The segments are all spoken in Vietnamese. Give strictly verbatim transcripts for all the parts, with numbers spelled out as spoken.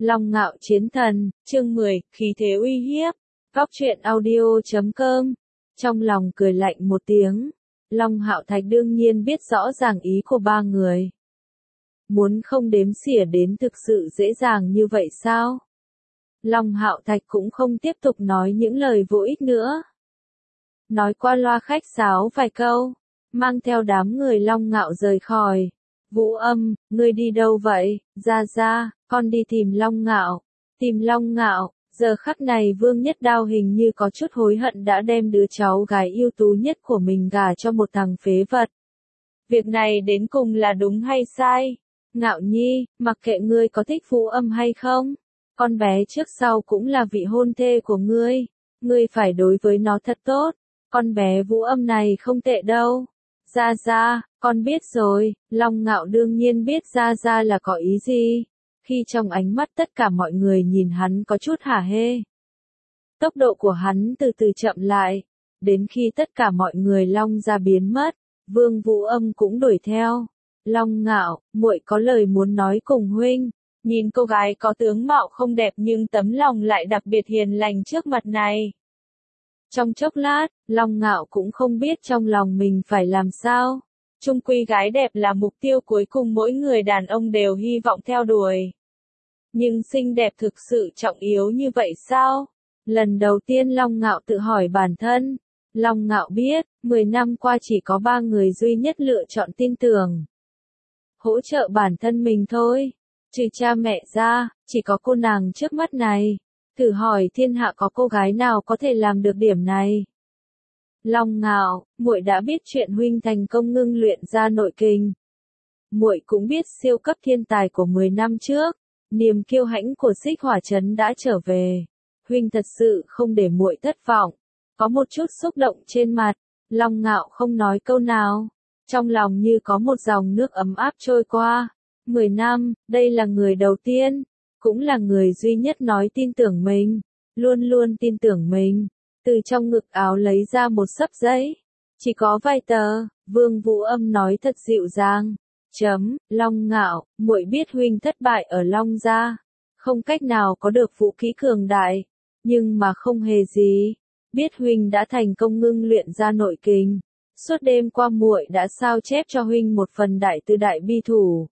Long Ngạo Chiến Thần, chương mười, khí thế uy hiếp. Góc truyện audio chấm com. Trong lòng cười lạnh một tiếng, Long Hạo Thạch đương nhiên biết rõ ràng ý của ba người. Muốn không đếm xỉa đến thực sự dễ dàng như vậy sao? Long Hạo Thạch cũng không tiếp tục nói những lời vô ích nữa. Nói qua loa khách sáo vài câu, mang theo đám người Long Ngạo rời khỏi. Vũ Âm, ngươi đi đâu vậy? Ra ra, con đi tìm Long Ngạo. Tìm Long Ngạo, giờ khắc này Vương Nhất Đao hình như có chút hối hận đã đem đứa cháu gái ưu tú nhất của mình gả cho một thằng phế vật. Việc này đến cùng là đúng hay sai? Ngạo Nhi, mặc kệ ngươi có thích Vũ Âm hay không, con bé trước sau cũng là vị hôn thê của ngươi, ngươi phải đối với nó thật tốt, con bé Vũ Âm này không tệ đâu. Ra ra, con biết rồi. Long Ngạo đương nhiên biết ra ra là có ý gì, khi trong ánh mắt tất cả mọi người nhìn hắn có chút hả hê. Tốc độ của hắn từ từ chậm lại, đến khi tất cả mọi người Long ra biến mất, Vương Vũ Âm cũng đuổi theo. Long Ngạo, muội có lời muốn nói cùng huynh. Nhìn cô gái có tướng mạo không đẹp nhưng tấm lòng lại đặc biệt hiền lành trước mặt này. Trong chốc lát, Long Ngạo cũng không biết trong lòng mình phải làm sao. Chung quy gái đẹp là mục tiêu cuối cùng mỗi người đàn ông đều hy vọng theo đuổi. Nhưng xinh đẹp thực sự trọng yếu như vậy sao? Lần đầu tiên Long Ngạo tự hỏi bản thân. Long Ngạo biết, mười năm qua chỉ có ba người duy nhất lựa chọn tin tưởng, hỗ trợ bản thân mình thôi. Trừ cha mẹ ra, chỉ có cô nàng trước mắt này. Thử hỏi thiên hạ có cô gái nào có thể làm được điểm này? Long Ngạo, muội đã biết chuyện huynh thành công ngưng luyện ra nội kình. Muội cũng biết siêu cấp thiên tài của mười năm trước, niềm kiêu hãnh của Xích Hỏa Trấn đã trở về. Huynh thật sự không để muội thất vọng. Có một chút xúc động trên mặt, Long Ngạo không nói câu nào, trong lòng như có một dòng nước ấm áp trôi qua. Mười năm, đây là người đầu tiên, cũng là người duy nhất nói tin tưởng mình, luôn luôn tin tưởng mình. Từ trong ngực áo lấy ra một xấp giấy, chỉ có vài tờ. Vương Vũ Âm nói thật dịu dàng. Chấm, Long Ngạo, muội biết huynh thất bại ở Long gia, không cách nào có được vũ khí cường đại, nhưng mà không hề gì. Biết huynh đã thành công ngưng luyện ra nội kình, suốt đêm qua muội đã sao chép cho huynh một phần đại từ đại bi thủ.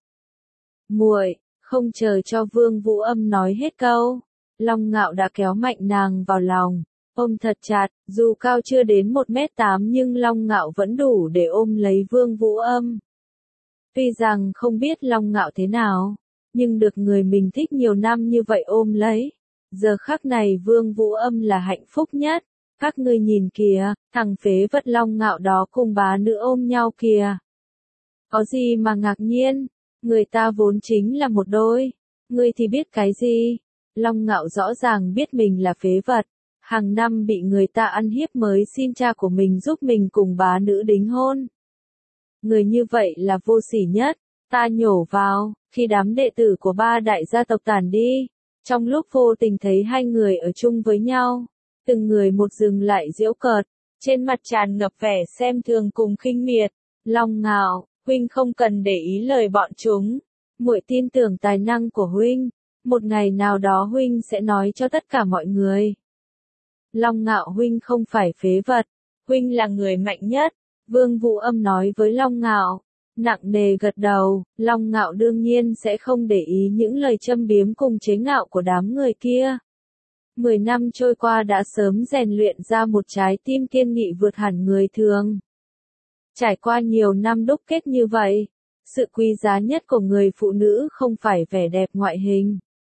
Muội, không chờ cho Vương Vũ Âm nói hết câu, Long Ngạo đã kéo mạnh nàng vào lòng, ôm thật chặt. Dù cao chưa đến một mét tám nhưng Long Ngạo vẫn đủ để ôm lấy Vương Vũ Âm. Tuy rằng không biết Long Ngạo thế nào, nhưng được người mình thích nhiều năm như vậy ôm lấy, giờ khắc này Vương Vũ Âm là hạnh phúc nhất. Các ngươi nhìn kìa, thằng phế vật Long Ngạo đó cùng bá nữ ôm nhau kìa. Có gì mà ngạc nhiên, người ta vốn chính là một đôi, ngươi thì biết cái gì? Long Ngạo rõ ràng biết mình là phế vật, hàng năm bị người ta ăn hiếp mới xin cha của mình giúp mình cùng bá nữ đính hôn. Người như vậy là vô sỉ nhất. Ta nhổ vào, khi đám đệ tử của ba đại gia tộc tản đi, trong lúc vô tình thấy hai người ở chung với nhau, từng người một dừng lại giễu cợt, trên mặt tràn ngập vẻ xem thường cùng khinh miệt. Long Ngạo, huynh không cần để ý lời bọn chúng, muội tin tưởng tài năng của huynh, một ngày nào đó huynh sẽ nói cho tất cả mọi người. Long Ngạo, huynh không phải phế vật, huynh là người mạnh nhất. Vương Vũ Âm nói với Long Ngạo, nặng nề gật đầu. Long Ngạo đương nhiên sẽ không để ý những lời châm biếm cùng chế ngạo của đám người kia. Mười năm trôi qua đã sớm rèn luyện ra một trái tim kiên nghị vượt hẳn người thường. Trải qua nhiều năm đúc kết như vậy, sự quý giá nhất của người phụ nữ không phải vẻ đẹp ngoại hình,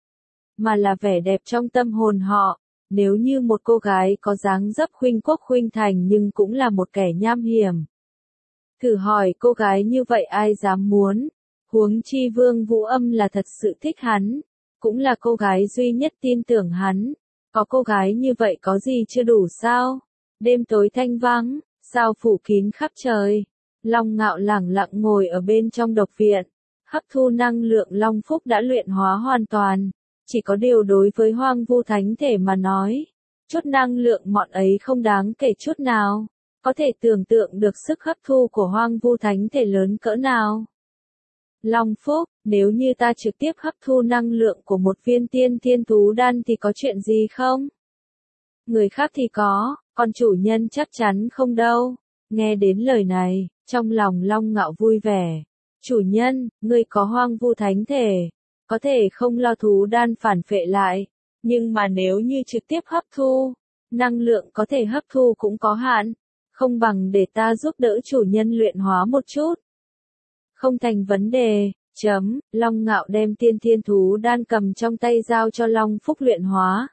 mà là vẻ đẹp trong tâm hồn họ. Nếu như một cô gái có dáng dấp khuynh quốc khuynh thành nhưng cũng là một kẻ nham hiểm, thử hỏi cô gái như vậy ai dám muốn? Huống chi Vương Vũ Âm là thật sự thích hắn, cũng là cô gái duy nhất tin tưởng hắn. Có cô gái như vậy có gì chưa đủ sao? Đêm tối thanh vắng, sao phủ kín khắp trời. Long Ngạo lẳng lặng ngồi ở bên trong độc viện, hấp thu năng lượng Long Phúc đã luyện hóa hoàn toàn. Chỉ có điều đối với Hoang Vu Thánh Thể mà nói, chút năng lượng mọn ấy không đáng kể chút nào. Có thể tưởng tượng được sức hấp thu của Hoang Vu Thánh Thể lớn cỡ nào. Long Phúc, nếu như ta trực tiếp hấp thu năng lượng của một viên tiên thiên thú đan thì có chuyện gì không? Người khác thì có, còn chủ nhân chắc chắn không đâu. Nghe đến lời này, trong lòng Long Ngạo vui vẻ. Chủ nhân, ngươi có hoang vu thánh thể, có thể không lo thú đan phản phệ lại, nhưng mà nếu như trực tiếp hấp thu, năng lượng có thể hấp thu cũng có hạn, không bằng để ta giúp đỡ chủ nhân luyện hóa một chút. Không thành vấn đề, chấm, Long Ngạo đem tiên thiên thú đan cầm trong tay giao cho Long Phúc luyện hóa.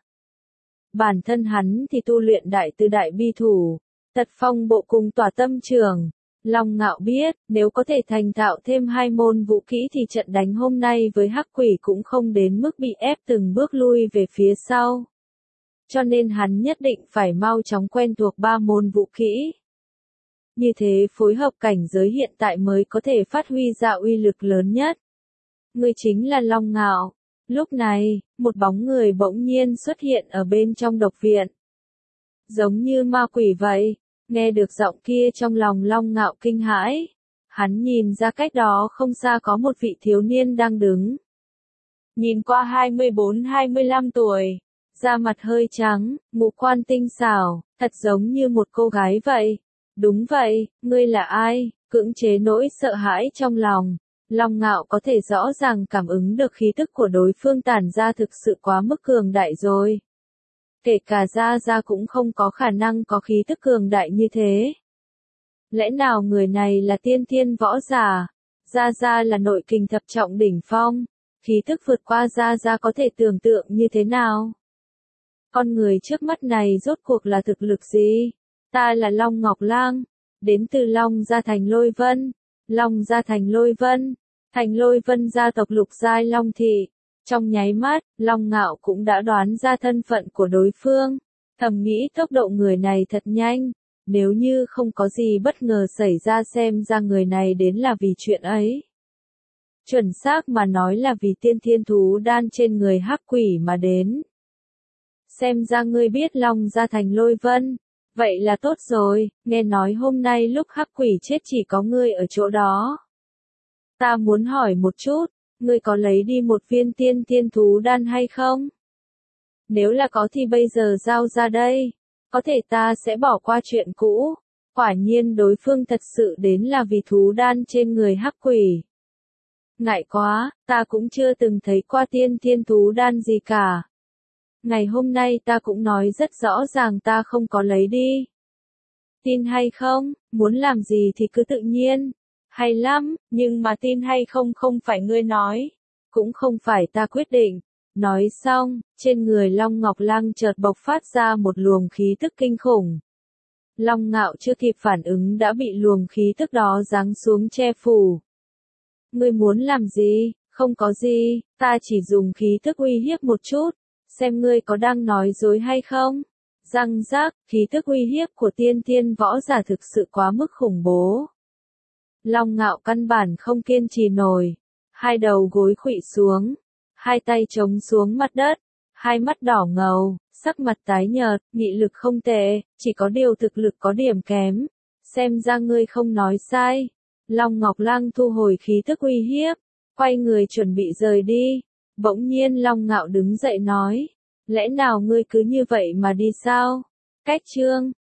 Bản thân hắn thì tu luyện đại từ đại bi thủ, tật phong bộ cùng tỏa tâm trường. Long Ngạo biết, nếu có thể thành thạo thêm hai môn vũ kỹ thì trận đánh hôm nay với hắc quỷ cũng không đến mức bị ép từng bước lui về phía sau. Cho nên hắn nhất định phải mau chóng quen thuộc ba môn vũ kỹ. Như thế phối hợp cảnh giới hiện tại mới có thể phát huy ra uy lực lớn nhất. Người chính là Long Ngạo. Lúc này, một bóng người bỗng nhiên xuất hiện ở bên trong độc viện. Giống như ma quỷ vậy. Nghe được giọng kia trong lòng Long Ngạo kinh hãi. Hắn nhìn ra cách đó không xa có một vị thiếu niên đang đứng. Nhìn qua hai mươi bốn hai mươi lăm tuổi, da mặt hơi trắng, ngũ quan tinh xảo, thật giống như một cô gái vậy. Đúng vậy, ngươi là ai? Cưỡng chế nỗi sợ hãi trong lòng. Long Ngạo có thể rõ ràng cảm ứng được khí tức của đối phương tản ra thực sự quá mức cường đại rồi. Kể cả Gia Gia cũng không có khả năng có khí tức cường đại như thế. Lẽ nào người này là tiên thiên võ giả? Gia Gia là nội kình thập trọng đỉnh phong. Khí tức vượt qua Gia Gia có thể tưởng tượng như thế nào? Con người trước mắt này rốt cuộc là thực lực gì? Ta là Long Ngọc Lang, đến từ Long Gia Thành Lôi Vân. Long Gia Thành Lôi Vân, Thành Lôi Vân gia tộc Lục Giai Long Thị. Trong nháy mắt, Long Ngạo cũng đã đoán ra thân phận của đối phương. Thầm nghĩ tốc độ người này thật nhanh. Nếu như không có gì bất ngờ xảy ra xem ra người này đến là vì chuyện ấy. Chuẩn xác mà nói là vì tiên thiên thú đan trên người hắc quỷ mà đến. Xem ra ngươi biết Long Gia Thành Lôi Vân. Vậy là tốt rồi, nghe nói hôm nay lúc hắc quỷ chết chỉ có ngươi ở chỗ đó. Ta muốn hỏi một chút, ngươi có lấy đi một viên tiên thiên thú đan hay không? Nếu là có thì bây giờ giao ra đây, có thể ta sẽ bỏ qua chuyện cũ. Quả nhiên đối phương thật sự đến là vì thú đan trên người hắc quỷ. Ngại quá, ta cũng chưa từng thấy qua tiên thiên thú đan gì cả. Ngày hôm nay ta cũng nói rất rõ ràng ta không có lấy đi. Tin hay không, muốn làm gì thì cứ tự nhiên. Hay lắm, nhưng mà tin hay không không phải ngươi nói. Cũng không phải ta quyết định. Nói xong, trên người Long Ngọc Lang chợt bộc phát ra một luồng khí tức kinh khủng. Long Ngạo chưa kịp phản ứng đã bị luồng khí tức đó giáng xuống che phủ. Ngươi muốn làm gì? Không có gì, ta chỉ dùng khí tức uy hiếp một chút. Xem ngươi có đang nói dối hay không? Răng rác, khí tức uy hiếp của tiên thiên võ giả thực sự quá mức khủng bố. Long Ngạo căn bản không kiên trì nổi. Hai đầu gối khuỵu xuống. Hai tay chống xuống mặt đất. Hai mắt đỏ ngầu, sắc mặt tái nhợt, nghị lực không tệ, chỉ có điều thực lực có điểm kém. Xem ra ngươi không nói sai. Long Ngọc Lang thu hồi khí tức uy hiếp. Quay người chuẩn bị rời đi. Bỗng nhiên Long Ngạo đứng dậy nói, lẽ nào ngươi cứ như vậy mà đi sao? Cách chương